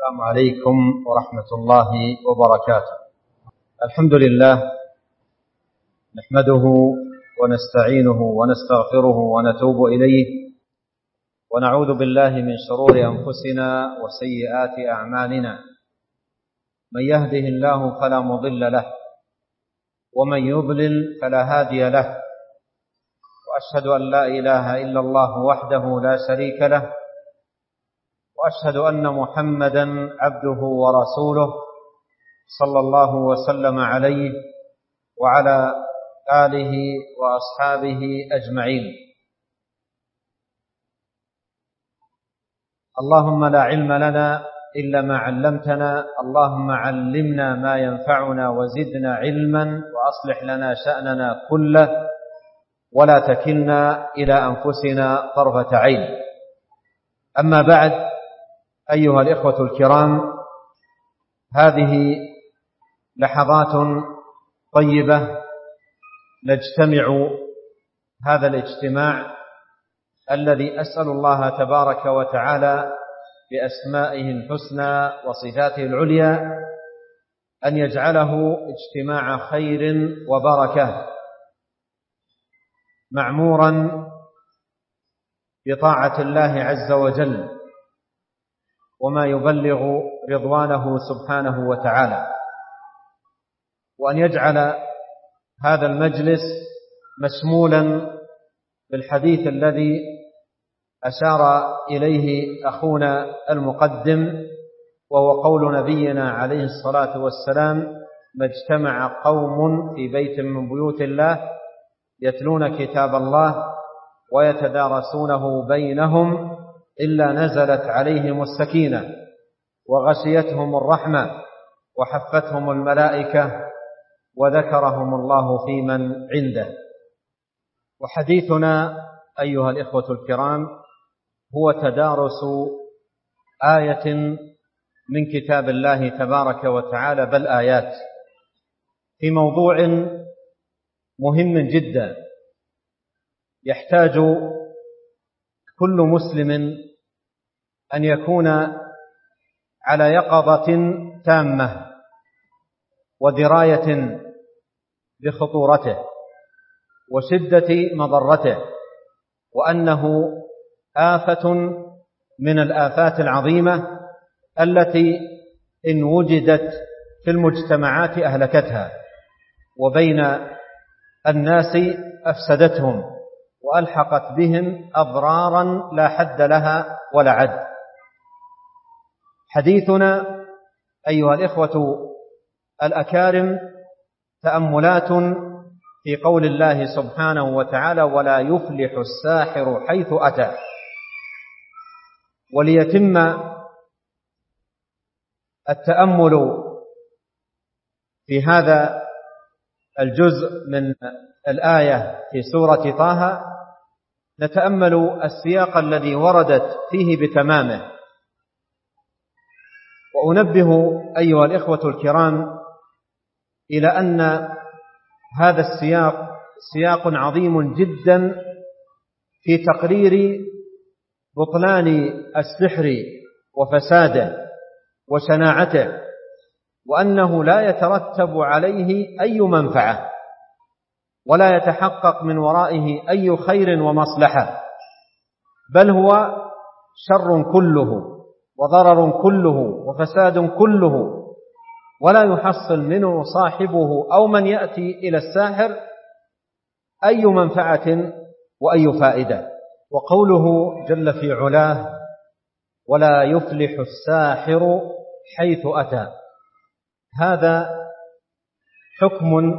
السلام عليكم ورحمة الله وبركاته. الحمد لله نحمده ونستعينه ونستغفره ونتوب إليه ونعوذ بالله من شرور أنفسنا وسيئات أعمالنا. من يهده الله فلا مضل له ومن يضلل فلا هادي له، وأشهد أن لا إله إلا الله وحده لا شريك له، وأشهد أن محمدا عبده ورسوله صلى الله وسلم عليه وعلى آله وأصحابه أجمعين. اللهم لا علم لنا إلا ما علمتنا، اللهم علمنا ما ينفعنا وزدنا علما، وأصلح لنا شأننا كله ولا تكلنا إلى أنفسنا طرفة عين. أما بعد، أيها الإخوة الكرام، هذه لحظات طيبة نجتمع هذا الاجتماع الذي أسأل الله تبارك وتعالى بأسمائه الحسنى وصفاته العليا أن يجعله اجتماع خير وبركة، معمورا بطاعة الله عز وجل وما يبلغ رضوانه سبحانه وتعالى، وأن يجعل هذا المجلس مشمولا بالحديث الذي أشار إليه أخونا المقدم، وهو قول نبينا عليه الصلاة والسلام: ما اجتمع قوم في بيت من بيوت الله يتلون كتاب الله ويتدارسونه بينهم إلا نزلت عليهم السكينة وغشيتهم الرحمة وحفتهم الملائكة وذكرهم الله في من عنده. وحديثنا أيها الإخوة الكرام هو تدارس آية من كتاب الله تبارك وتعالى، بل آيات، في موضوع مهم جدا يحتاج كل مسلم أن يكون على يقظة تامة ودراية بخطورته وشدة مضرته، وأنه آفة من الآفات العظيمة التي إن وجدت في المجتمعات أهلكتها، وبين الناس أفسدتهم، وألحقت بهم أضرارا لا حد لها ولا عد. حديثنا أيها الإخوة الأكارم تأملات في قول الله سبحانه وتعالى: ولا يفلح الساحر حيث أتى. وليتم التأمل في هذا الجزء من الآية في سورة طه، نتأمل السياق الذي وردت فيه بتمامه. وأنبه أيها الإخوة الكرام إلى أن هذا السياق سياق عظيم جدا في تقرير بطلان السحر وفساده وشناعته، وأنه لا يترتب عليه أي منفعة ولا يتحقق من ورائه أي خير ومصلحة، بل هو شر كله وضرر كله وفساد كله، ولا يحصل منه صاحبه أو من يأتي إلى الساحر أي منفعة وأي فائدة. وقوله جل في علاه: ولا يفلح الساحر حيث أتى، هذا حكم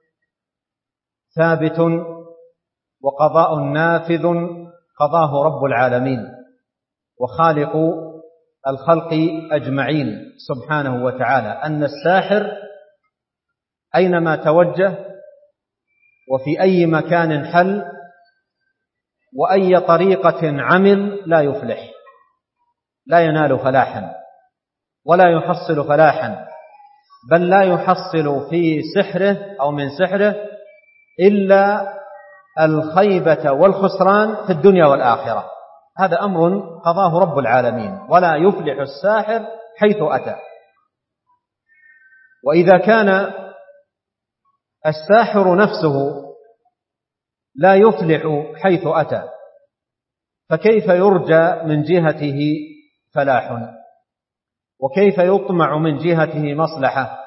ثابت وقضاء نافذ قضاه رب العالمين وخالق الخلق أجمعين سبحانه وتعالى، أن الساحر أينما توجه وفي أي مكان حل وأي طريقة عمل لا يفلح، لا ينال فلاحا ولا يحصل فلاحا، بل لا يحصل في سحره أو من سحره إلا الخيبة والخسران في الدنيا والآخرة. هذا أمر قضاه رب العالمين. ولا يفلح الساحر حيث أتى. وإذا كان الساحر نفسه لا يفلح حيث أتى، فكيف يرجى من جهته فلاح؟ وكيف يطمع من جهته مصلحة؟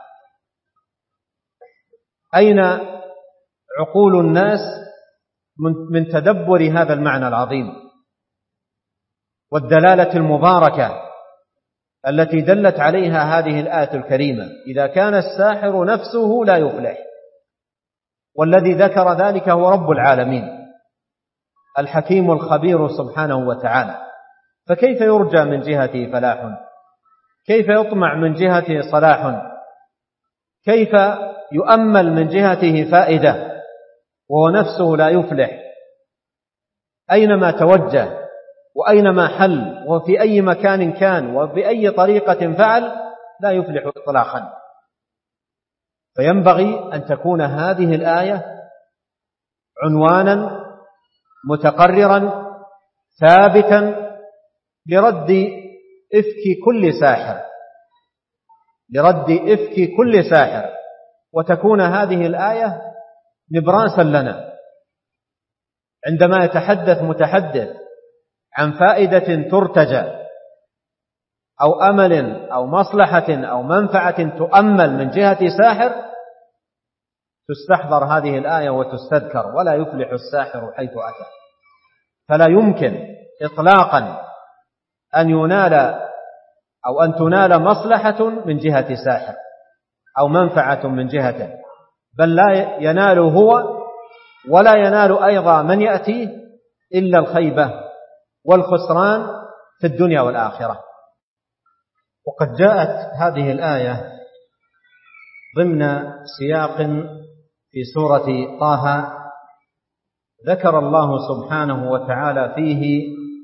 أين عقول الناس من تدبر هذا المعنى العظيم والدلالة المباركة التي دلت عليها هذه الآية الكريمة؟ إذا كان الساحر نفسه لا يفلح، والذي ذكر ذلك هو رب العالمين الحكيم الخبير سبحانه وتعالى، فكيف يرجى من جهته فلاح؟ كيف يطمع من جهته صلاح؟ كيف يؤمل من جهته فائدة وهو نفسه لا يفلح؟ أينما توجه وأينما حل وفي أي مكان كان وبأي طريقة فعل لا يفلح إطلاقا. فينبغي أن تكون هذه الآية عنوانا متقررا ثابتا لرد إفك كل ساحر، وتكون هذه الآية نبراسا لنا عندما يتحدث متحدث عن فائدة ترتجى أو أمل أو مصلحة أو منفعة تؤمل من جهة ساحر، تستحضر هذه الآية وتستذكر: ولا يفلح الساحر حيث أتى. فلا يمكن إطلاقا أن ينال أو أن تنال مصلحة من جهة ساحر أو منفعة من جهته، بل لا ينال هو ولا ينال أيضا من يأتيه إلا الخيبة والخسران في الدنيا والآخرة. وقد جاءت هذه الآية ضمن سياق في سورة طه ذكر الله سبحانه وتعالى فيه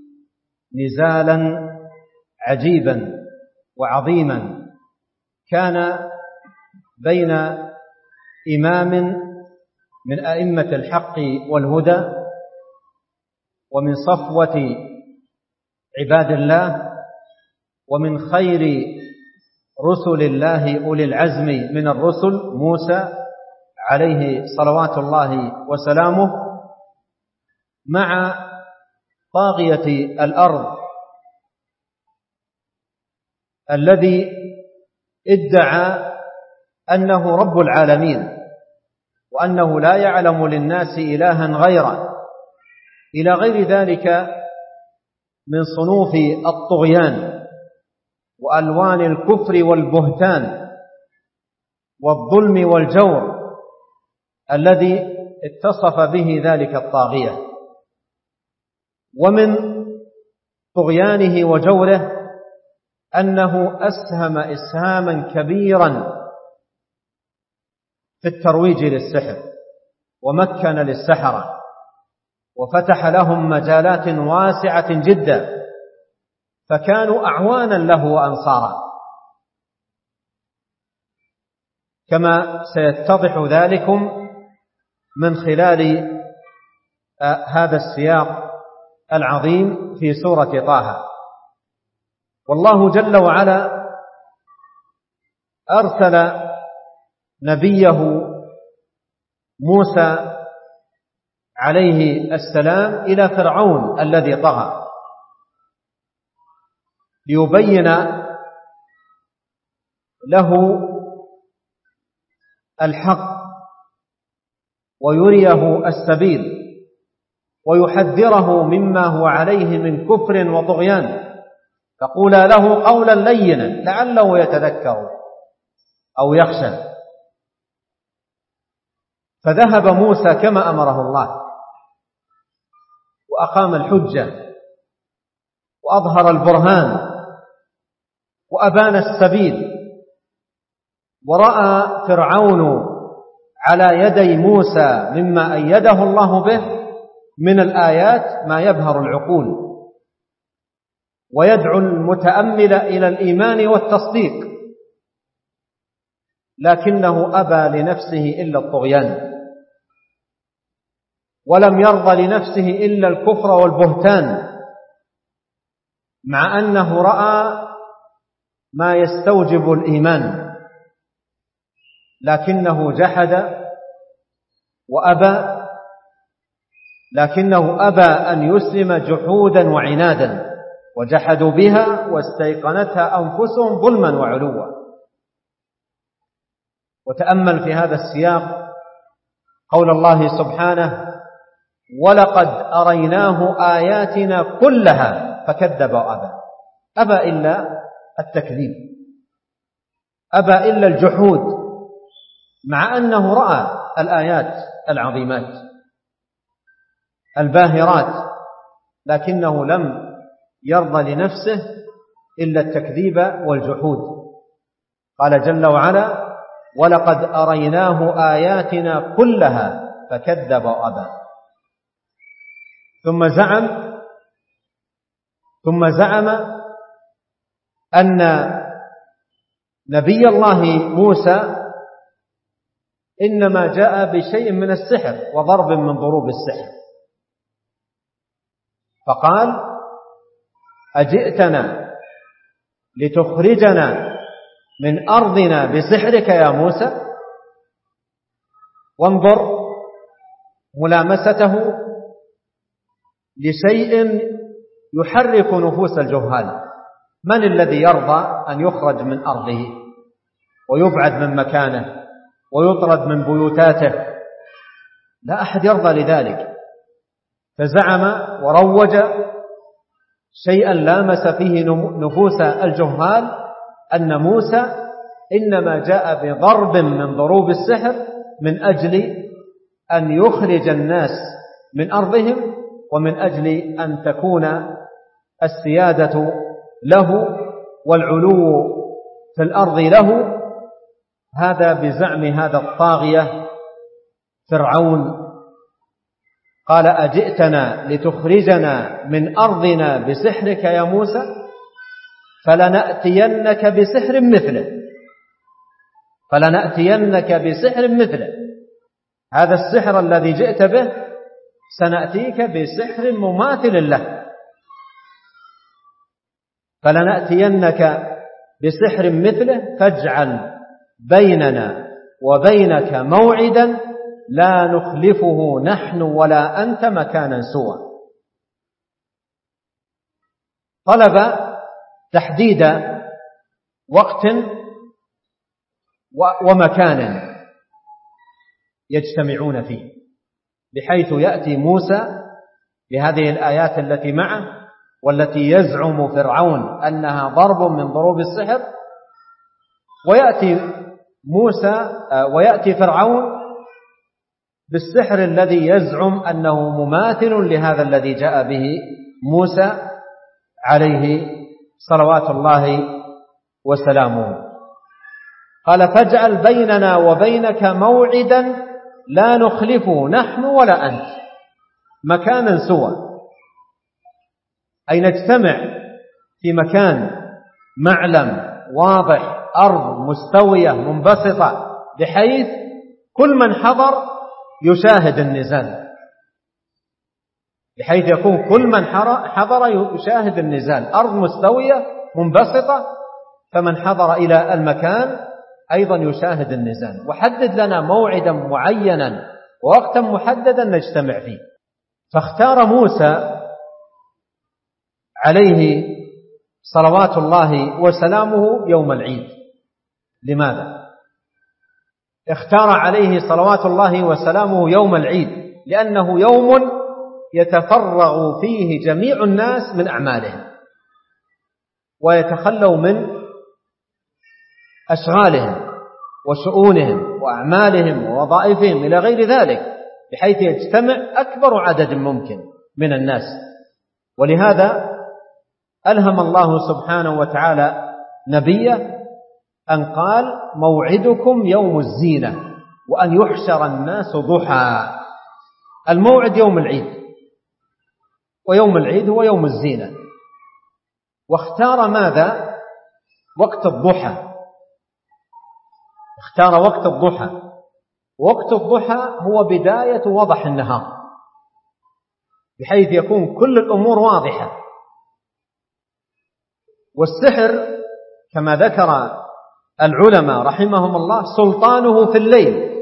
نزالا عجيبا وعظيما كان بين إمام من أئمة الحق والهدى ومن صفوة عباد الله ومن خير رسل الله أولي العزم من الرسل موسى عليه صلوات الله وسلامه، مع طاغية الأرض الذي ادعى أنه رب العالمين وأنه لا يعلم للناس إلها غيره، إلى غير ذلك من صنوف الطغيان وألوان الكفر والبهتان والظلم والجور الذي اتصف به ذلك الطاغية. ومن طغيانه وجوره أنه أسهم إسهاما كبيرا في الترويج للسحر ومكن للسحرة وفتح لهم مجالات واسعة جدا، فكانوا أعوانا له وأنصارا، كما سيتضح ذلكم من خلال هذا السياق العظيم في سورة طه. والله جل وعلا أرسل نبيه موسى عليه السلام إلى فرعون الذي طغى ليبين له الحق ويريه السبيل ويحذره مما هو عليه من كفر وطغيان، فقولا له قولا لينا لعله يتذكر أو يخشى. فذهب موسى كما أمره الله وأقام الحجة وأظهر البرهان وأبان السبيل، ورأى فرعون على يدي موسى مما أيده الله به من الآيات ما يبهر العقول ويدعو المتأمل إلى الإيمان والتصديق، لكنه أبى لنفسه إلا الطغيان ولم يرضى لنفسه إلا الكفر والبهتان، مع أنه رأى ما يستوجب الإيمان، لكنه جحد وأبى، لكنه أبى أن يسلم جحودا وعنادا، وجحدوا بها واستيقنتها أنفسهم ظلما وعلوا. وتأمل في هذا السياق قول الله سبحانه: ولقد أريناه آياتنا كلها فكذب وأبى. أبى إلا التكذيب، أبى إلا الجحود، مع أنه رأى الآيات العظيمات الباهرات، لكنه لم يرضى لنفسه إلا التكذيب والجحود. قال جل وعلا: ولقد أريناه آياتنا كلها فكذب وأبى. ثم زعم أن نبي الله موسى إنما جاء بشيء من السحر وضرب من ضروب السحر، فقال: أجئتنا لتخرجنا من أرضنا بسحرك يا موسى؟ وانظر ملامسته لشيء يحرك نفوس الجهال. من الذي يرضى أن يخرج من أرضه ويبعد من مكانه ويطرد من بيوتاته؟ لا أحد يرضى لذلك. فزعم وروج شيئا لامس فيه نفوس الجهال أن موسى إنما جاء بضرب من ضروب السحر من أجل أن يخرج الناس من أرضهم، ومن أجل أن تكون السيادة له والعلو في الأرض له. هذا بزعم هذا الطاغية فرعون. قال: أجئتنا لتخرجنا من أرضنا بسحرك يا موسى؟ فلنأتينك بسحر مثله. هذا السحر الذي جئت به سنأتيك بسحر مماثل له. فلنأتينك بسحر مثله فاجعل بيننا وبينك موعدا لا نخلفه نحن ولا أنت مكانا سوى. طلب تحديد وقت ومكان يجتمعون فيه، بحيث يأتي موسى بهذه الآيات التي معه والتي يزعم فرعون أنها ضرب من ضروب السحر، ويأتي فرعون بالسحر الذي يزعم أنه مماثل لهذا الذي جاء به موسى عليه صلوات الله وسلامه. قال: فاجعل بيننا وبينك موعدا لا نخلفه نحن ولا أنت مكانا سوى، أي نجتمع في مكان معلم واضح، أرض مستوية منبسطة، بحيث كل من حضر يشاهد النزال، بحيث يكون كل من حضر يشاهد النزال، أرض مستوية منبسطة، فمن حضر إلى المكان أيضا يشاهد النزال. وحدد لنا موعدا معينا ووقتا محددا نجتمع فيه. فاختار موسى عليه صلوات الله وسلامه يوم العيد. لماذا؟ اختار عليه صلوات الله وسلامه يوم العيد لأنه يوم يتفرغ فيه جميع الناس من أعمالهم ويتخلوا من أشغالهم وشؤونهم وأعمالهم ووظائفهم إلى غير ذلك، بحيث يجتمع أكبر عدد ممكن من الناس. ولهذا ألهم الله سبحانه وتعالى نبيه أن قال: موعدكم يوم الزينة وأن يحشر الناس ضحى. الموعد يوم العيد، ويوم العيد هو يوم الزينة. واختار ماذا؟ وقت الضحى. اختار وقت الضحى. وقت الضحى هو بداية وضح النهار، بحيث يكون كل الأمور واضحة. والسحر كما ذكر العلماء رحمهم الله سلطانه في الليل،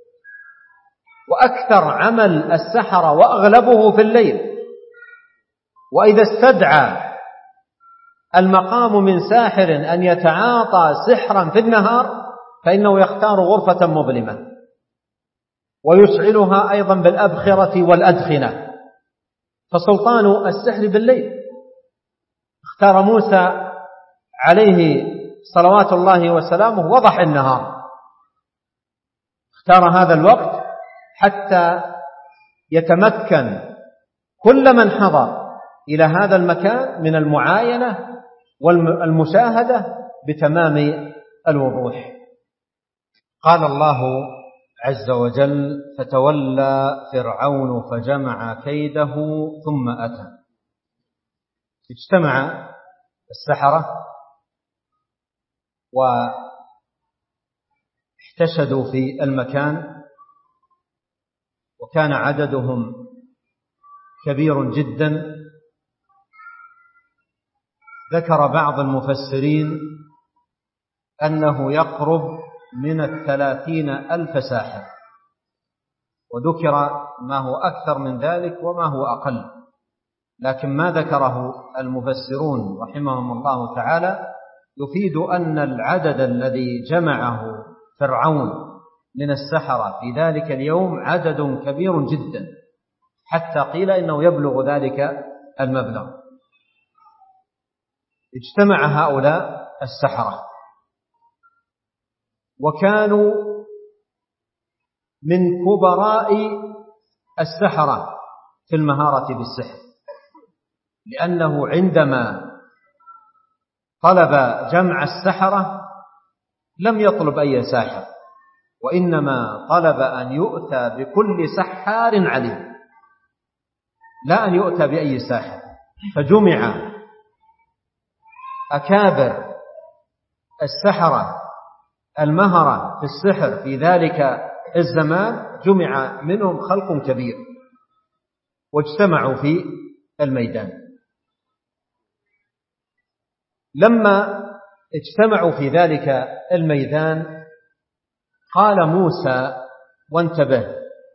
وأكثر عمل السحرة وأغلبه في الليل. وإذا استدعى المقام من ساحر أن يتعاطى سحرا في النهار فإنه يختار غرفة مظلمة ويشعلها أيضا بالأبخرة والأدخنة، فسلطان السحر بالليل. اختار موسى عليه صلوات الله وسلامه وضح النهار، اختار هذا الوقت حتى يتمكن كل من حضر إلى هذا المكان من المعاينة والمشاهدة بتمام الوضوح. قال الله عز وجل: فتولى فرعون فجمع كيده ثم أتى. اجتمع السحرة واحتشدوا في المكان، وكان عددهم كبير جدا. ذكر بعض المفسرين أنه يقرب من 30,000 ساحر، وذكر ما هو أكثر من ذلك وما هو أقل، لكن ما ذكره المفسرون رحمهم الله تعالى يفيد أن العدد الذي جمعه فرعون من السحرة في ذلك اليوم عدد كبير جدا، حتى قيل إنه يبلغ ذلك المبلغ. اجتمع هؤلاء السحرة وكانوا من كبراء السحرة في المهارة بالسحر، لأنه عندما طلب جمع السحرة لم يطلب أي ساحر، وإنما طلب أن يؤتى بكل سحار عليم، لا أن يؤتى بأي ساحر. فجمع أكابر السحرة المهرة في السحر في ذلك الزمان، جمع منهم خلق كبير واجتمعوا في الميدان. لما اجتمعوا في ذلك الميدان قال موسى، وانتبه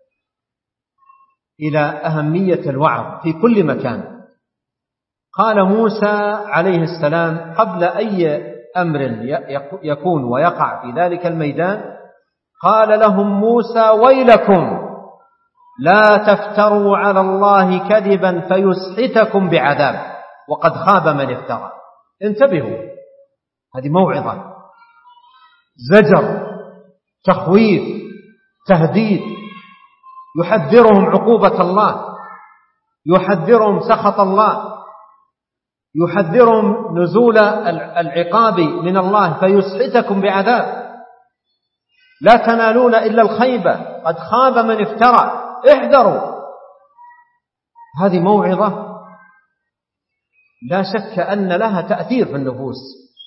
إلى أهمية الوعظ في كل مكان، قال موسى عليه السلام قبل أي أمر يكون ويقع في ذلك الميدان، قال لهم موسى: ويلكم لا تفتروا على الله كذبا فيسحتكم بعذاب وقد خاب من افترى. انتبهوا، هذه موعظة، زجر، تخويف، تهديد، يحذرهم عقوبة الله، يحذرهم سخط الله، يحذرهم نزول العقاب من الله فيسحتكم بعذاب، لا تنالون إلا الخيبة قد خاب من افترى، احذروا. هذه موعظة لا شك أن لها تأثير في النفوس.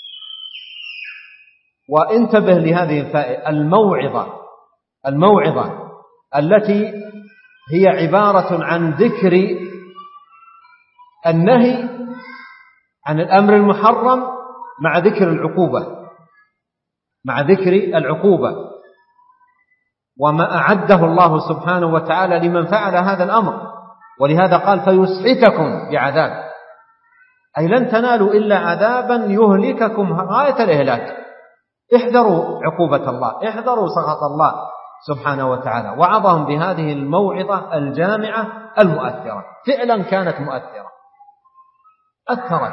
وانتبه لهذه الفائدة، الموعظة التي هي عبارة عن ذكر النهي عن الأمر المحرم مع ذكر العقوبة وما أعده الله سبحانه وتعالى لمن فعل هذا الأمر. ولهذا قال: فيسحتكم بعذاب، أي لن تنالوا إلا عذابا يهلككم غاية الإهلاك. احذروا عقوبة الله، احذروا سخط الله سبحانه وتعالى. وعظهم بهذه الموعظة الجامعة المؤثرة، فعلا كانت مؤثرة، أثرت.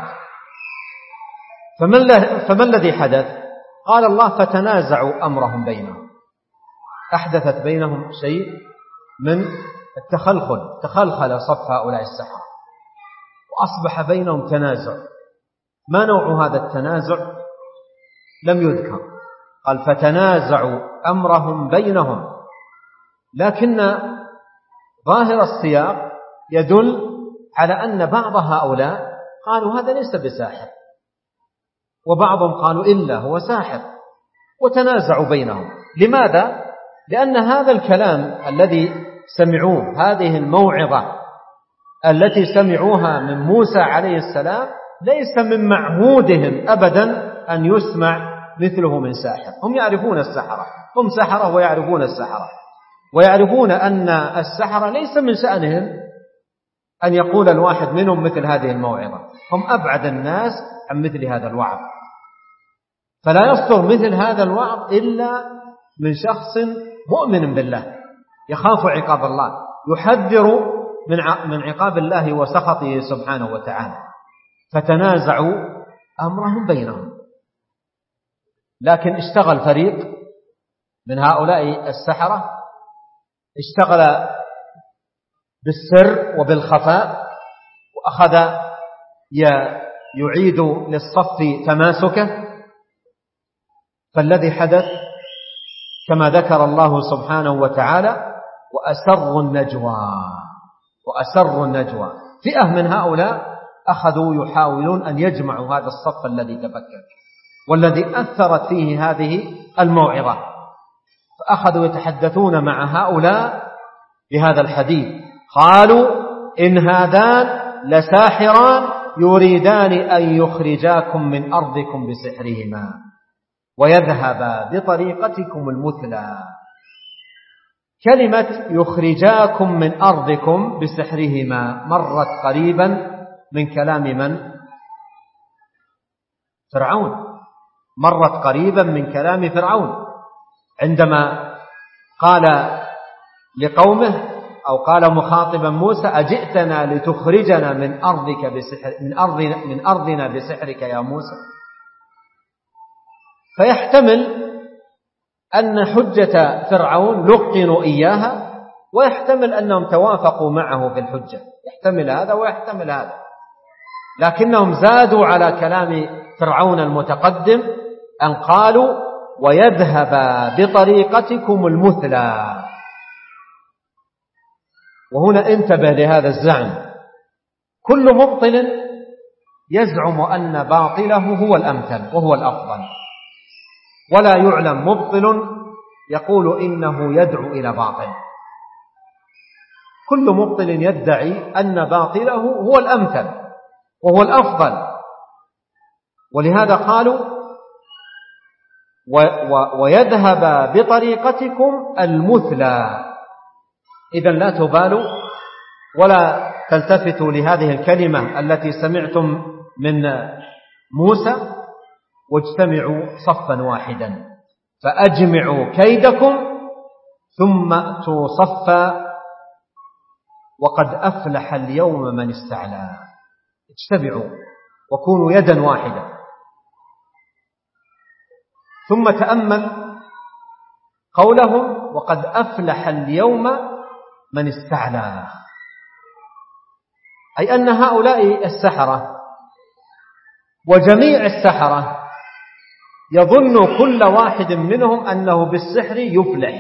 فما الذي حدث؟ قال الله: فتنازعوا أمرهم بينهم. أحدثت بينهم شيء من تخلخل صف هؤلاء السحرة، وأصبح بينهم تنازع. ما نوع هذا التنازع؟ لم يذكر. قال: فتنازعوا أمرهم بينهم، لكن ظاهر السياق يدل على أن بعض هؤلاء قالوا هذا ليس بساحر، وبعضهم قالوا إلا هو ساحر، وتنازعوا بينهم. لماذا؟ لأن هذا الكلام الذي سمعوه، هذه الموعظة التي سمعوها من موسى عليه السلام، ليس من معهودهم أبدا أن يسمع مثله من ساحر. هم يعرفون السحرة، هم سحرة ويعرفون السحرة، ويعرفون أن السحرة ليس من شأنهم أن يقول الواحد منهم مثل هذه الموعظة، هم أبعد الناس عن مثل هذا الوعظ. فلا يصدر مثل هذا الوعظ إلا من شخص مؤمن بالله يخاف عقاب الله، يحذر من عقاب الله وسخطه سبحانه وتعالى. فتنازعوا أمرهم بينهم. لكن اشتغل فريق من هؤلاء السحرة، اشتغل بالسر وبالخفاء، وأخذ يعيد للصف تماسكه. فالذي حدث كما ذكر الله سبحانه وتعالى: وأسروا النجوى. فئة من هؤلاء أخذوا يحاولون أن يجمعوا هذا الصف الذي تفكك والذي أثرت فيه هذه الموعظة، فأخذوا يتحدثون مع هؤلاء بهذا الحديث. قالوا: إن هذان لساحران يريدان أن يخرجاكم من أرضكم بسحرهما ويذهبا بطريقتكم المثلى. كلمة يخرجاكم من أرضكم بسحرهما مرت قريبا من كلام من؟ فرعون. مرت قريبا من كلام فرعون عندما قال لقومه أو قال مخاطبا موسى: أجئتنا لتخرجنا من أرضك من أرضنا بسحرك يا موسى. فيحتمل أن حجة فرعون لقنوا إياها، ويحتمل أنهم توافقوا معه في الحجة، يحتمل هذا ويحتمل هذا، لكنهم زادوا على كلام فرعون المتقدم أن قالوا: ويذهب بطريقتكم المثلى. وهنا انتبه لهذا الزعم. كل مبطل يزعم أن باطله هو الأمثل وهو الأفضل، ولا يعلم مبطل يقول إنه يدعو إلى باطل. كل مبطل يدعي أن باطله هو الأمثل وهو الأفضل، ولهذا قالوا: ويذهب بطريقتكم المثلى. إذن لا تبالوا ولا تلتفتوا لهذه الكلمة التي سمعتم من موسى، واجتمعوا صفا واحدا، فأجمعوا كيدكم ثم أتوا صفا وقد أفلح اليوم من استعلى. اجتمعوا وكونوا يدا واحدة. ثم تأمل قولهم: وقد أفلح اليوم من استعلى، أي أن هؤلاء السحرة وجميع السحرة يظن كل واحد منهم أنه بالسحر يفلح.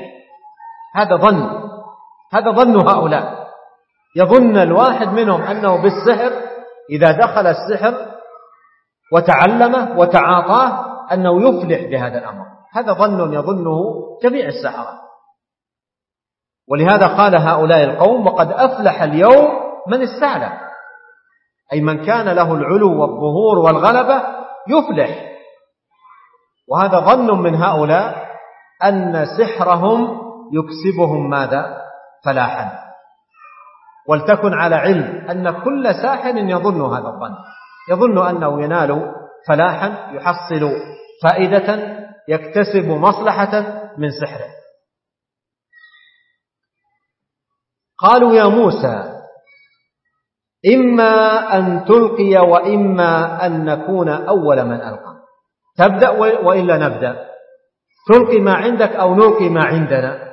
هذا ظن هؤلاء. يظن الواحد منهم أنه بالسحر إذا دخل السحر وتعلمه وتعاطاه أنه يفلح بهذا الأمر. هذا ظن يظنه جميع السحرة. ولهذا قال هؤلاء القوم: وقد أفلح اليوم من استعلى، أي من كان له العلو والظهور والغلبة يفلح. وهذا ظن من هؤلاء أن سحرهم يكسبهم ماذا؟ فلاحا. ولتكن على علم أن كل ساحر يظن هذا الظن، يظن أنه ينال فلاحا، يحصل فائدة، يكتسب مصلحة من سحره. قالوا: يا موسى إما أن تلقي وإما أن نكون أول من ألقى. تبدأ وإلا نبدأ؟ تلقي ما عندك أو نلقي ما عندنا؟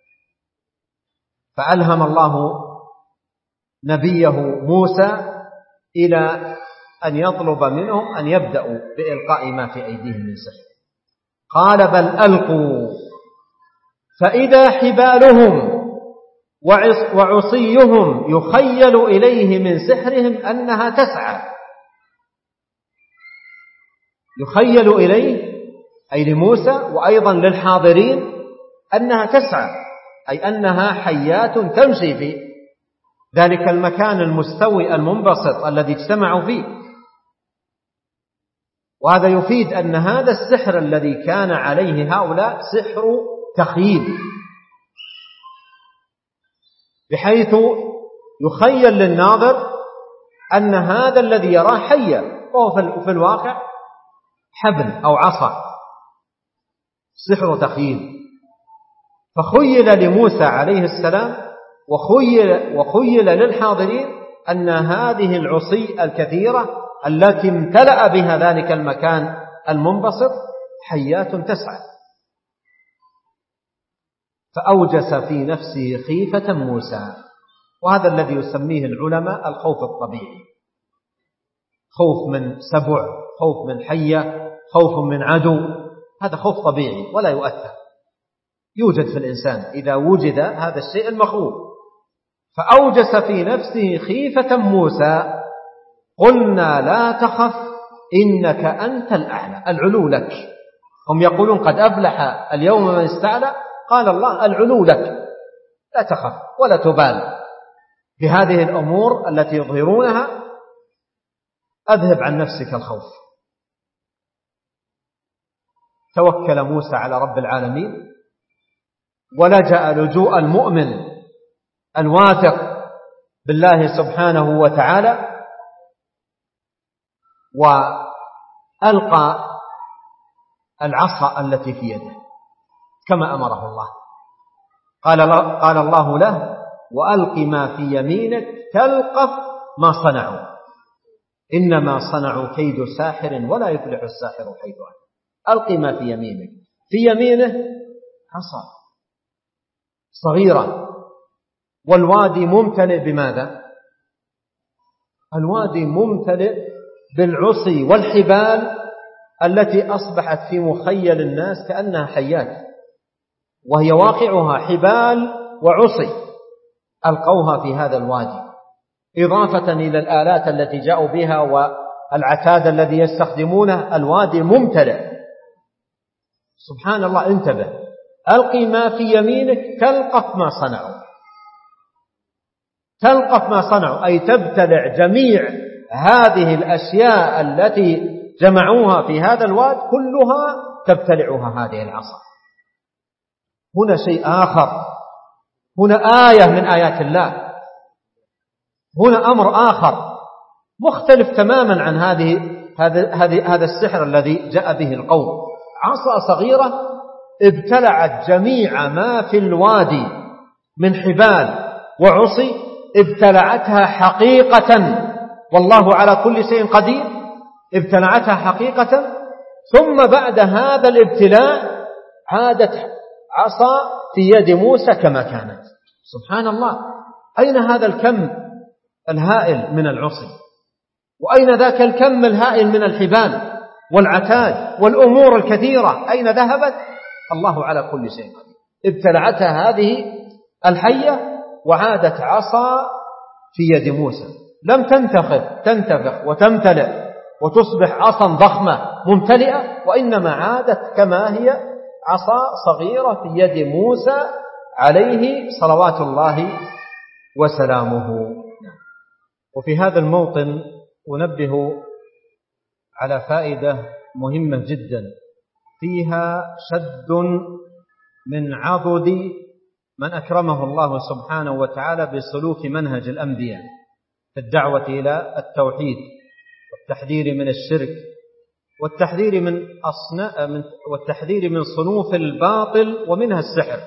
فألهم الله نبيه موسى إلى أن يطلب منهم أن يبدأوا بإلقاء ما في أيديهم من سحر. قال: بل ألقوا فإذا حبالهم وعصيهم يخيل إليه من سحرهم أنها تسعى. يخيل إليه أي لموسى وأيضا للحاضرين أنها تسعى، أي أنها حيات تمشي في ذلك المكان المستوي المنبسط الذي اجتمعوا فيه. وهذا يفيد أن هذا السحر الذي كان عليه هؤلاء سحر تخييل، بحيث يخيل للناظر أن هذا الذي يراه حية، وهو في الواقع حبل أو عصا، سحر تخييل. فخيل لموسى عليه السلام وخيل للحاضرين أن هذه العصي الكثيرة التي امتلأ بها ذلك المكان المنبسط حيات تسعى. فأوجس في نفسه خيفة موسى، وهذا الذي يسميه العلماء الخوف الطبيعي، خوف من سبع، خوف من حية، خوف من عدو، هذا خوف طبيعي ولا يؤثر، يوجد في الإنسان إذا وجد هذا الشيء المخوف. فأوجس في نفسه خيفة موسى، قلنا لا تخف إنك أنت الأعلى، العلو لك. هم يقولون قد أفلح اليوم من استعلى، قال الله العلو لك، لا تخف ولا تبال بهذه الأمور التي يظهرونها، أذهب عن نفسك الخوف. توكل موسى على رب العالمين ولجأ لجوء المؤمن الواثق بالله سبحانه وتعالى، وألقى العصا التي في يده كما أمره الله. قال الله له وألق ما في يمينك تلقف ما صنعوا إنما صنعوا كيد ساحر ولا يفلح الساحر حيث أتى. ألق ما في يمينك، في يمينه عصا صغيرة، والوادي ممتلئ بماذا؟ الوادي ممتلئ بالعصي والحبال التي أصبحت في مخيل الناس كأنها حيات، وهي واقعها حبال وعصي ألقوها في هذا الوادي، إضافة إلى الآلات التي جاءوا بها والعتاد الذي يستخدمونه. الوادي ممتلئ. سبحان الله، انتبه، ألقي ما في يمينك تلقف ما صنعوا. تلقف ما صنعوا أي تبتلع جميع هذه الأشياء التي جمعوها في هذا الواد، كلها تبتلعها هذه العصا. هنا شيء آخر، هنا آية من آيات الله، هنا أمر آخر مختلف تماما عن هذا السحر الذي جاء به القوم. عصا صغيرة ابتلعت جميع ما في الوادي من حبال وعصي، ابتلعتها حقيقة، والله على كل شيء قدير، ابتلعتها حقيقة. ثم بعد هذا الابتلاع عادت عصا في يد موسى كما كانت. سبحان الله، أين هذا الكم الهائل من العصي؟ وأين ذاك الكم الهائل من الحبال والعتاد والأمور الكثيرة؟ أين ذهبت؟ الله على كل شيء قدير. ابتلعتها هذه الحية وعادت عصا في يد موسى، لم تنتفخ وتمتلئ وتصبح عصا ضخمة ممتلئة، وإنما عادت كما هي عصا صغيرة في يد موسى عليه صلوات الله وسلامه. وفي هذا الموطن أنبه على فائدة مهمة جدا فيها شد من عضد من أكرمه الله سبحانه وتعالى بسلوك منهج الأنبياء في الدعوة إلى التوحيد والتحذير من الشرك والتحذير من صنوف الباطل ومنها السحر.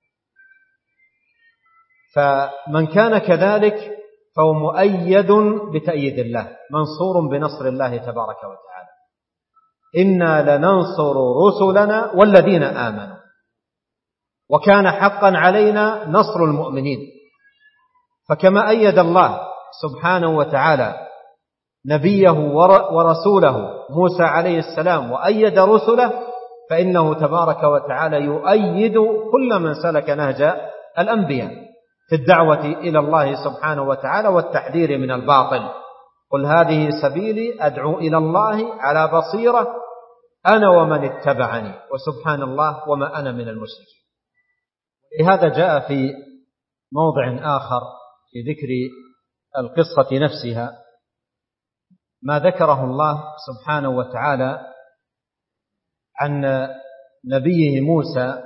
فمن كان كذلك فهو مؤيد بتأييد الله، منصور بنصر الله تبارك وتعالى. إنا لننصر رسلنا والذين آمنوا وكان حقا علينا نصر المؤمنين. فكما أيد الله سبحانه وتعالى نبيه ورسوله موسى عليه السلام وأيد رسله، فإنه تبارك وتعالى يؤيد كل من سلك نهج الأنبياء في الدعوة إلى الله سبحانه وتعالى والتحذير من الباطل. قل هذه سبيلي أدعو إلى الله على بصيرة أنا ومن اتبعني وسبحان الله وما أنا من المشركين. لهذا جاء في موضع آخر في ذكر القصة نفسها ما ذكره الله سبحانه وتعالى عن نبيه موسى.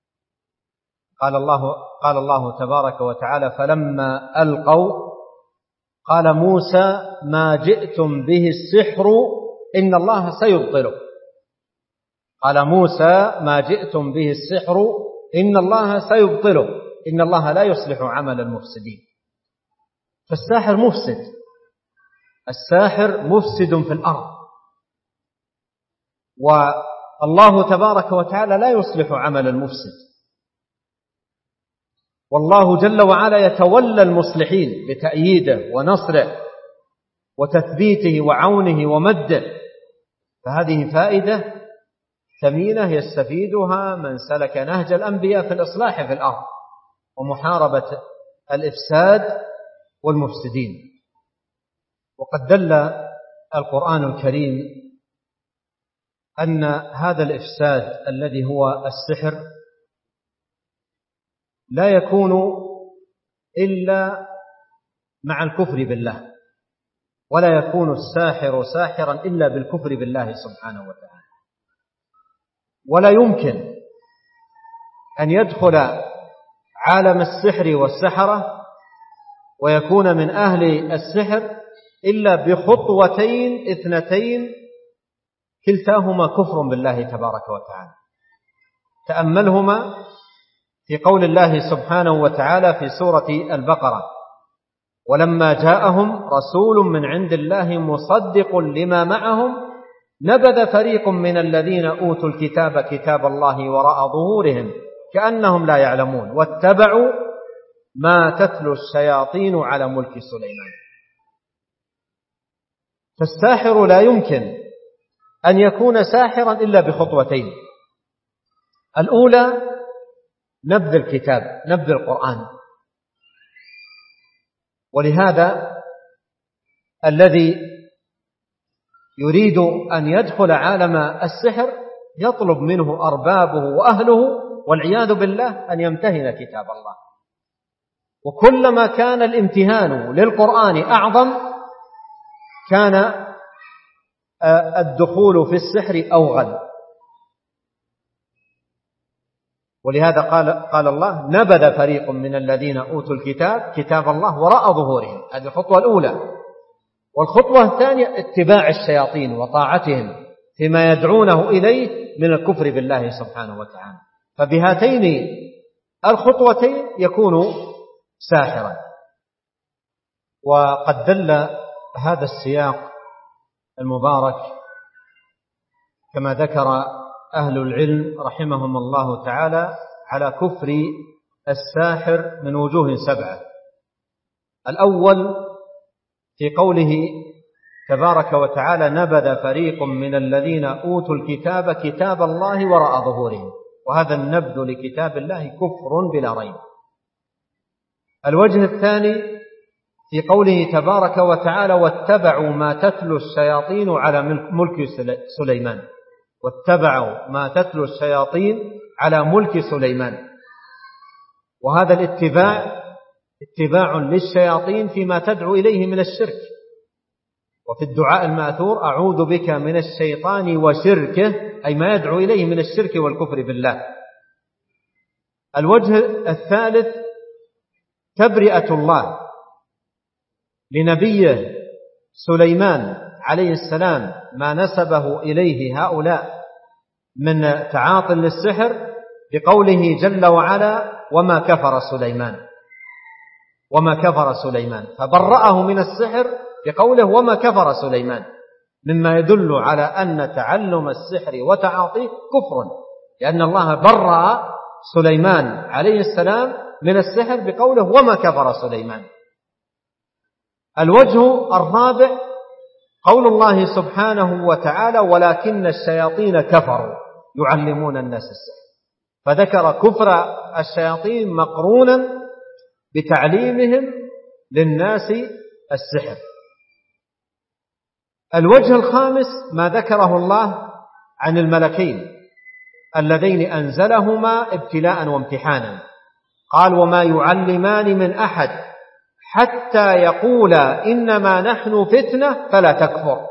قال الله تبارك وتعالى: فلما ألقوا قال موسى ما جئتم به السحر إن الله سيبطله. قال موسى ما جئتم به السحر إن الله سيبطله، إن الله لا يصلح عمل المفسدين. فالساحر مفسد، الساحر مفسد في الأرض، والله تبارك وتعالى لا يصلح عمل المفسد. والله جل وعلا يتولى المصلحين بتأييده ونصره وتثبيته وعونه ومده. فهذه فائدة ثمينة يستفيدها من سلك نهج الأنبياء في الإصلاح في الأرض ومحاربة الإفساد والمفسدين. وقد دل القرآن الكريم أن هذا الإفساد الذي هو السحر لا يكون إلا مع الكفر بالله، ولا يكون الساحر ساحرا إلا بالكفر بالله سبحانه وتعالى. ولا يمكن أن يدخل عالم السحر والسحرة ويكون من أهل السحر إلا بخطوتين اثنتين كلتاهما كفر بالله تبارك وتعالى. تأملهما في قول الله سبحانه وتعالى في سورة البقرة: ولما جاءهم رسول من عند الله مصدق لما معهم نبذ فريق من الذين أوتوا الكتاب كتاب الله وراء ظهورهم كأنهم لا يعلمون واتبعوا ما تتلو الشياطين على ملك سليمان. فالساحر لا يمكن أن يكون ساحرا إلا بخطوتين: الأولى نبذ الكتاب، نبذ القرآن. ولهذا الذي يريد أن يدخل عالم السحر يطلب منه أربابه وأهله والعياذ بالله أن يمتهن كتاب الله. وكلما كان الامتهان للقرآن أعظم كان الدخول في السحر أوغل. ولهذا قال الله: نبذ فريق من الذين أوتوا الكتاب كتاب الله وراء ظهورهم. هذه الخطوة الأولى. والخطوة الثانية اتباع الشياطين وطاعتهم فيما يدعونه إليه من الكفر بالله سبحانه وتعالى. فبهاتين الخطوتين يكون ساحرا. وقد دل هذا السياق المبارك كما ذكر أهل العلم رحمهم الله تعالى على كفر الساحر من وجوه 7. الأول في قوله تبارك وتعالى: نبذ فريق من الذين أوتوا الكتاب كتاب الله وراء ظهورهم. وهذا النبذ لكتاب الله كفر بلا ريب. الوجه الثاني في قوله تبارك وتعالى: واتبعوا ما تتلو الشياطين على ملك سليمان. واتبعوا ما تتلو الشياطين على ملك سليمان. وهذا الاتباع اتباع للشياطين فيما تدعو إليه من الشرك. وفي الدعاء المأثور: أعوذ بك من الشيطان وشركه، أي ما يدعو إليه من الشرك والكفر بالله. الوجه الثالث تبرئة الله لنبيه سليمان عليه السلام ما نسبه إليه هؤلاء من تعاطي للسحر بقوله جل وعلا: وما كفر سليمان. فبرأه من السحر بقوله: وما كفر سليمان، مما يدل على أن تعلم السحر وتعاطيه كفر، لأن الله برأ سليمان عليه السلام من السحر بقوله: وما كفر سليمان. الوجه الرابع قول الله سبحانه وتعالى: ولكن الشياطين كفروا يعلمون الناس السحر. فذكر كفر الشياطين مقرونا بتعليمهم للناس السحر. الوجه الخامس ما ذكره الله عن الملكين اللذين أنزلهما ابتلاء وامتحانا. قال: وما يعلمان من أحد حتى يقول إنما نحن فتنة فلا تكفر.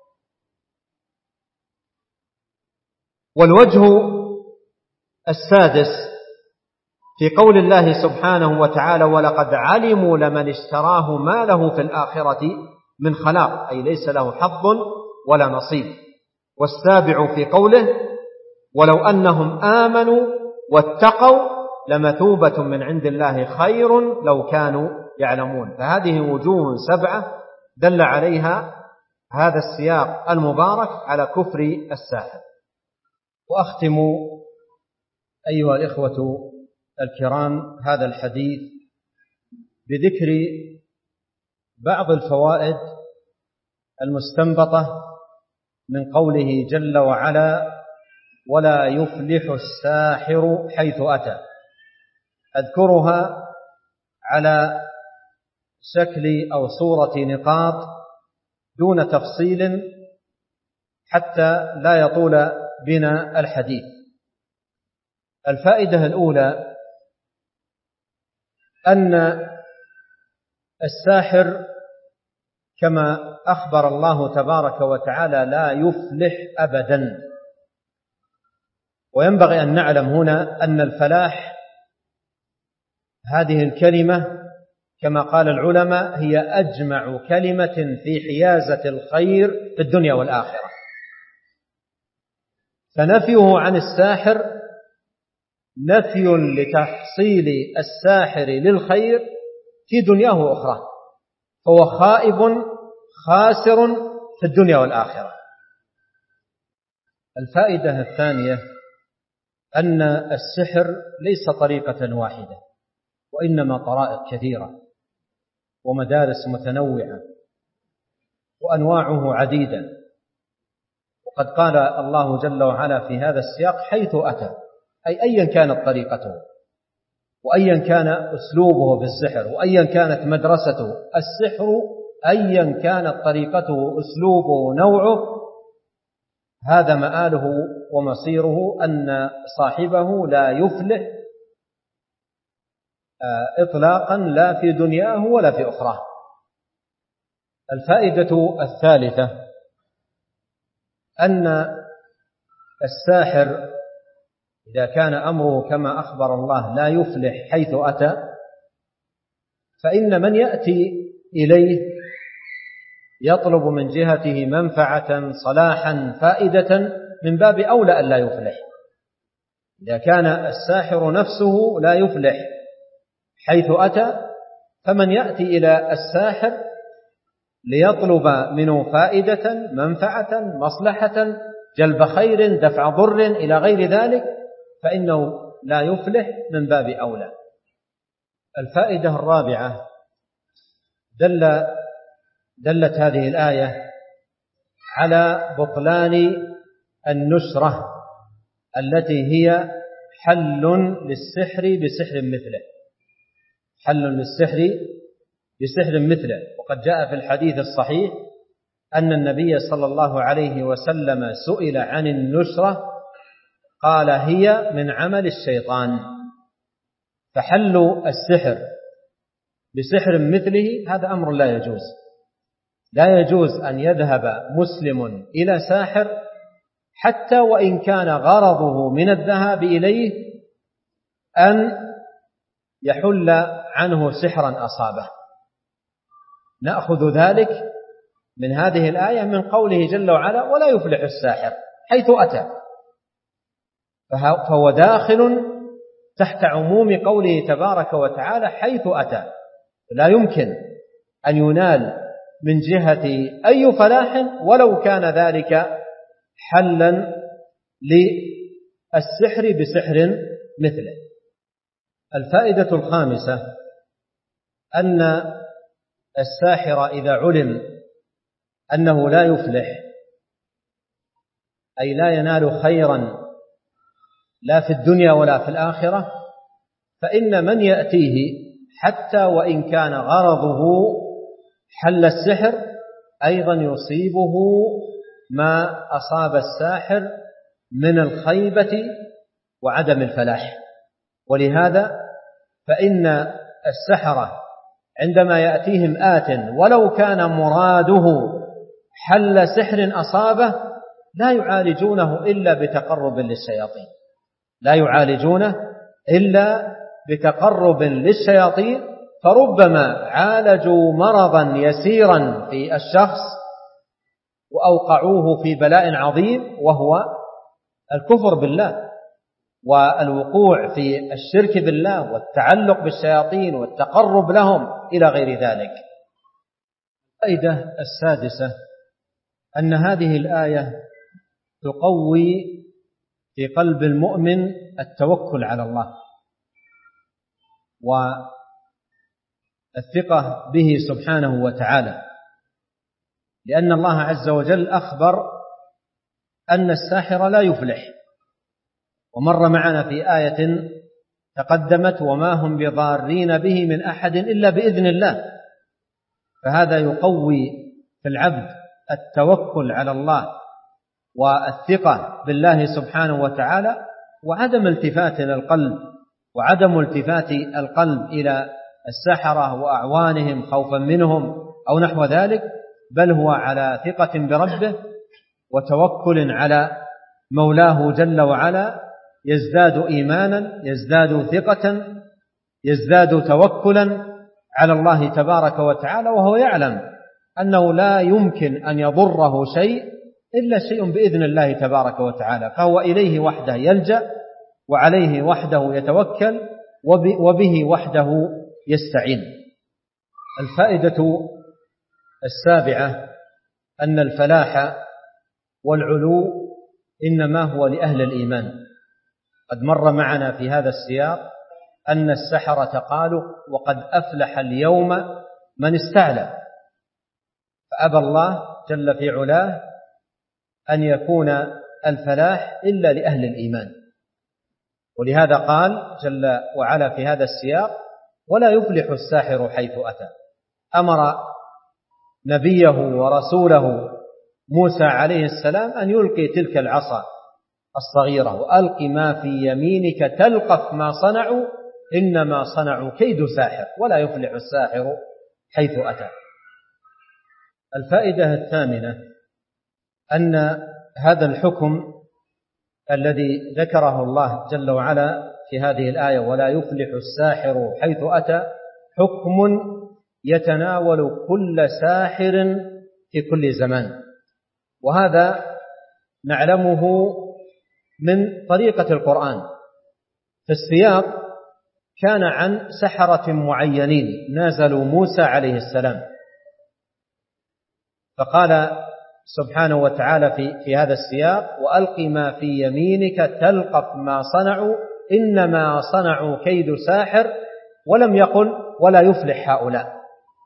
والوجه السادس في قول الله سبحانه وتعالى ولقد علموا لمن اشتراه ما له في الآخرة من خلاق، أي ليس له حظ ولا نصيب. والسابع في قوله ولو أنهم آمنوا واتقوا لمثوبة من عند الله خير لو كانوا يعلمون. فهذه وجوه 7 دل عليها هذا السياق المبارك على كفر الساحر. وأختم أيها الإخوة الكرام هذا الحديث بذكر بعض الفوائد المستنبطة من قوله جل وعلا ولا يفلح الساحر حيث أتى. أذكرها على شكل أو صورة نقاط دون تفصيل حتى لا يطول بنا الحديث. الفائدة الأولى أن الساحر كما أخبر الله تبارك وتعالى لا يفلح أبدا. وينبغي أن نعلم هنا أن الفلاح هذه الكلمة كما قال العلماء هي أجمع كلمة في حيازة الخير في الدنيا والآخرة. فنفيه عن الساحر نفي لتحصيل الساحر للخير في دنياه وأخرى، فهو خائب خاسر في الدنيا والآخرة. الفائدة الثانية أن السحر ليس طريقة واحدة، وإنما طرائق كثيرة ومدارس متنوعة وأنواعه عديدة. وقد قال الله جل وعلا في هذا السياق حيث أتى، أي أيا كانت طريقته وأيا كان أسلوبه في السحر وأيا كانت مدرسته. السحر أيا كانت طريقته أسلوبه نوعه هذا مآله ومصيره أن صاحبه لا يفلح إطلاقا لا في دنياه ولا في أخراه. الفائدة الثالثة أن الساحر إذا كان أمره كما أخبر الله لا يفلح حيث أتى، فإن من يأتي إليه يطلب من جهته منفعة صلاحا فائدة من باب أولى أن لا يفلح. إذا كان الساحر نفسه لا يفلح حيث أتى، فمن يأتي إلى الساحر ليطلب منه فائدة منفعة مصلحة جلب خير دفع ضر إلى غير ذلك فإنه لا يفلح من باب أولى. الفائدة الرابعة دلت هذه الآية على بطلان النشرة التي هي حل للسحر بسحر مثله، حل للسحر بسحر مثله. وقد جاء في الحديث الصحيح أن النبي صلى الله عليه وسلم سئل عن النشرة قال هي من عمل الشيطان. فحل السحر بسحر مثله هذا أمر لا يجوز. لا يجوز أن يذهب مسلم إلى ساحر حتى وإن كان غرضه من الذهاب إليه أن يحل عنه سحرا أصابه. نأخذ ذلك من هذه الآية من قوله جل وعلا ولا يفلح الساحر حيث أتى، فهو داخل تحت عموم قوله تبارك وتعالى حيث أتى. لا يمكن أن ينال من جهة أي فلاح ولو كان ذلك حلا للسحر بسحر مثله. الفائدة الخامسة أن الساحر إذا علم أنه لا يفلح أي لا ينال خيرا لا في الدنيا ولا في الآخرة، فإن من يأتيه حتى وإن كان غرضه حل السحر أيضا يصيبه ما أصاب الساحر من الخيبة وعدم الفلاح. ولهذا فإن السحرة عندما يأتيهم آت ولو كان مراده حل سحر أصابه لا يعالجونه إلا بتقرب للشياطين، لا يعالجونه إلا بتقرب للشياطين، فربما عالجوا مرضا يسيرا في الشخص وأوقعوه في بلاء عظيم وهو الكفر بالله والوقوع في الشرك بالله والتعلق بالشياطين والتقرب لهم إلى غير ذلك. الفائدة السادسة أن هذه الآية تقوي في قلب المؤمن التوكل على الله والثقة به سبحانه وتعالى، لأن الله عز وجل أخبر أن الساحر لا يفلح، ومر معنا في آية تقدمت وما هم بضارين به من أحد إلا بإذن الله، فهذا يقوي في العبد التوكل على الله والثقة بالله سبحانه وتعالى، وعدم التفات القلب إلى السحرة وأعوانهم خوفا منهم أو نحو ذلك، بل هو على ثقة بربه وتوكل على مولاه جل وعلا، يزداد إيمانا، يزداد ثقة، يزداد توكلا على الله تبارك وتعالى، وهو يعلم أنه لا يمكن أن يضره شيء إلا شيء بإذن الله تبارك وتعالى، فهو إليه وحده يلجأ وعليه وحده يتوكل وبه وحده يستعين. الفائدة السابعة أن الفلاح والعلو إنما هو لأهل الإيمان. قد مر معنا في هذا السياق أن السحرة قالوا وقد أفلح اليوم من استعلى، فأبى الله جل في علاه أن يكون الفلاح إلا لأهل الإيمان، ولهذا قال جل وعلا في هذا السياق ولا يفلح الساحر حيث أتى. أمر نبيه ورسوله موسى عليه السلام أن يلقي تلك العصا الصغيرة، وألق ما في يمينك تلقف ما صنعوا إنما صنعوا كيد ساحر ولا يفلح الساحر حيث أتى. الفائدة الثامنة أن هذا الحكم الذي ذكره الله جل وعلا في هذه الآية ولا يفلح الساحر حيث أتى حكم يتناول كل ساحر في كل زمان، وهذا نعلمه من طريقة القرآن. في السياق كان عن سحرة معينين نازلوا موسى عليه السلام، فقال سبحانه وتعالى في هذا السياق وألق ما في يمينك تلقف ما صنعوا إنما صنعوا كيد ساحر، ولم يقل ولا يفلح هؤلاء،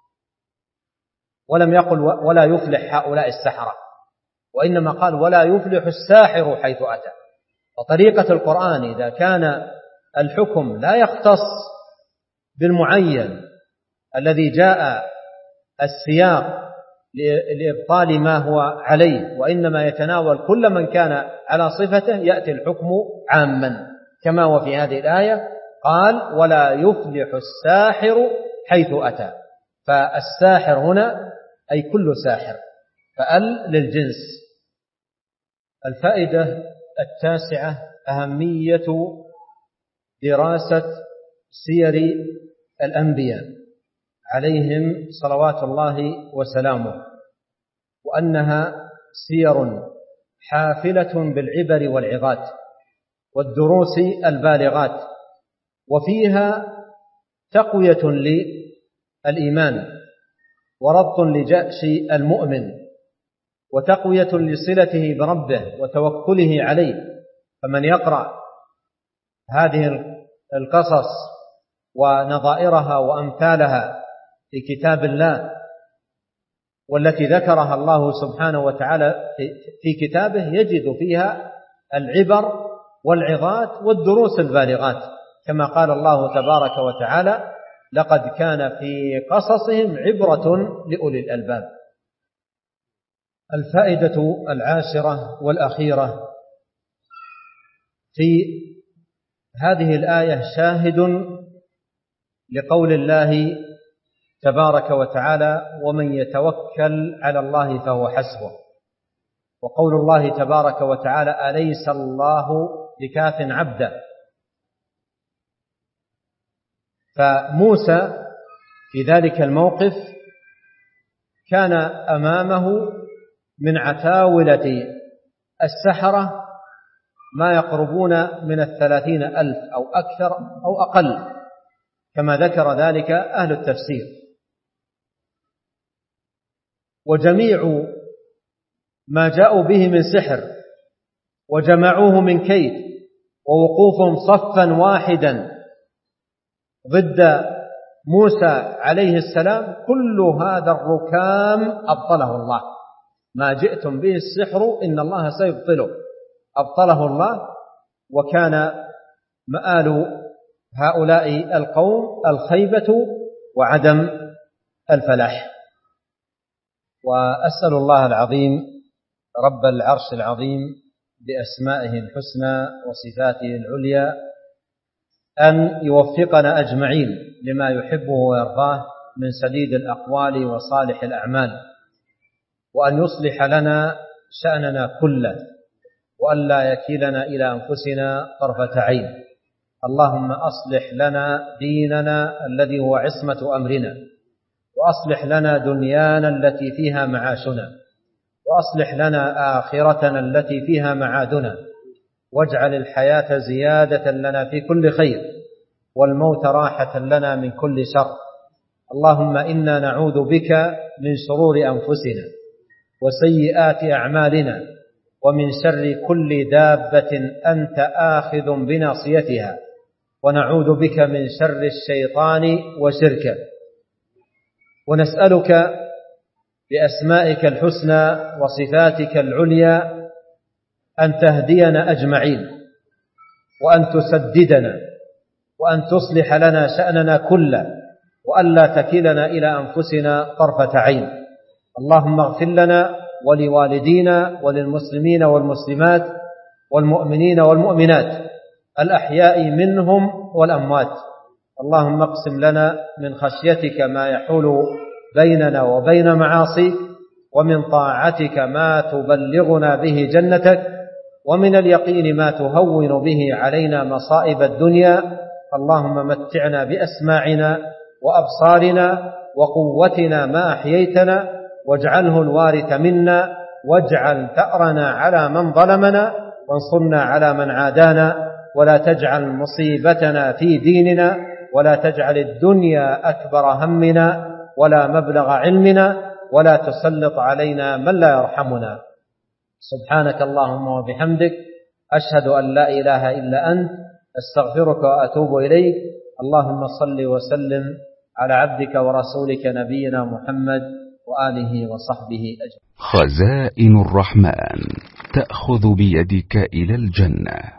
ولم يقل ولا يفلح هؤلاء السحرة، وإنما قال ولا يفلح الساحر حيث أتى. وطريقة القرآن إذا كان الحكم لا يختص بالمعين الذي جاء السياق لإبطال ما هو عليه، وإنما يتناول كل من كان على صفته، يأتي الحكم عاما كما هو في هذه الآية قال ولا يفلح الساحر حيث أتى، فالساحر هنا أي كل ساحر، فأل للجنس. الفائدة التاسعة أهمية دراسة سير الأنبياء عليهم صلوات الله وسلامه، وأنها سير حافلة بالعبر والعظات والدروس البالغات، وفيها تقوية للإيمان وربط لجأش المؤمن وتقوية لصلته بربه وتوكله عليه. فمن يقرأ هذه القصص ونظائرها وأمثالها في كتاب الله والتي ذكرها الله سبحانه وتعالى في كتابه يجد فيها العبر والعظات والدروس البالغات، كما قال الله تبارك وتعالى لقد كان في قصصهم عبرة لأولي الألباب. الفائدة العاشرة والأخيرة في هذه الآية شاهد لقول الله تبارك وتعالى: ومن يتوكل على الله فهو حسبه. وقول الله تبارك وتعالى: أليس الله بكاف عبده. فموسى في ذلك الموقف كان أمامه من عتاولة السحرة ما يقربون من 30,000 أو أكثر أو أقل، كما ذكر ذلك أهل التفسير. وجميع ما جاءوا به من سحر وجمعوه من كيد ووقوفهم صفا واحدا ضد موسى عليه السلام، كل هذا الركام أبطله الله. ما جئتم به السحر إن الله سيبطله، أبطله الله. وكان مآل هؤلاء القوم الخيبة وعدم الفلاح. وأسأل الله العظيم رب العرش العظيم بأسمائه الحسنى وصفاته العليا أن يوفقنا أجمعين لما يحبه ويرضاه من سديد الأقوال وصالح الأعمال، وأن يصلح لنا شأننا كله، وأن لا يكلنا إلى أنفسنا طرفة عين. اللهم أصلح لنا ديننا الذي هو عصمة أمرنا، وأصلح لنا دنيانا التي فيها معاشنا، وأصلح لنا آخرتنا التي فيها معادنا، واجعل الحياة زيادة لنا في كل خير، والموت راحة لنا من كل شر. اللهم إنا نعوذ بك من شرور أنفسنا وسيئات أعمالنا، ومن شر كل دابة أنت آخذ بناصيتها، ونعوذ بك من شر الشيطان وشركه. ونسألك بأسمائك الحسنى وصفاتك العليا أن تهدينا أجمعين، وأن تسددنا، وأن تصلح لنا شأننا كله، وألا تكلنا إلى أنفسنا طرفة عين. اللهم اغفر لنا ولوالدينا وللمسلمين والمسلمات والمؤمنين والمؤمنات الأحياء منهم والأموات. اللهم اقسم لنا من خشيتك ما يحول بيننا وبين معاصيك، ومن طاعتك ما تبلغنا به جنتك، ومن اليقين ما تهون به علينا مصائب الدنيا. اللهم متعنا بأسماعنا وأبصارنا وقوتنا ما أحييتنا، واجعله الوارث منا، واجعل ثأرنا على من ظلمنا، وانصرنا على من عادانا، ولا تجعل مصيبتنا في ديننا، ولا تجعل الدنيا أكبر همنا ولا مبلغ علمنا، ولا تسلط علينا من لا يرحمنا. سبحانك اللهم وبحمدك، أشهد أن لا إله إلا أنت، أستغفرك وأتوب إليك. اللهم صل وسلم على عبدك ورسولك نبينا محمد وآله وصحبه أجمعين. خزائن الرحمن تأخذ بيدك إلى الجنة.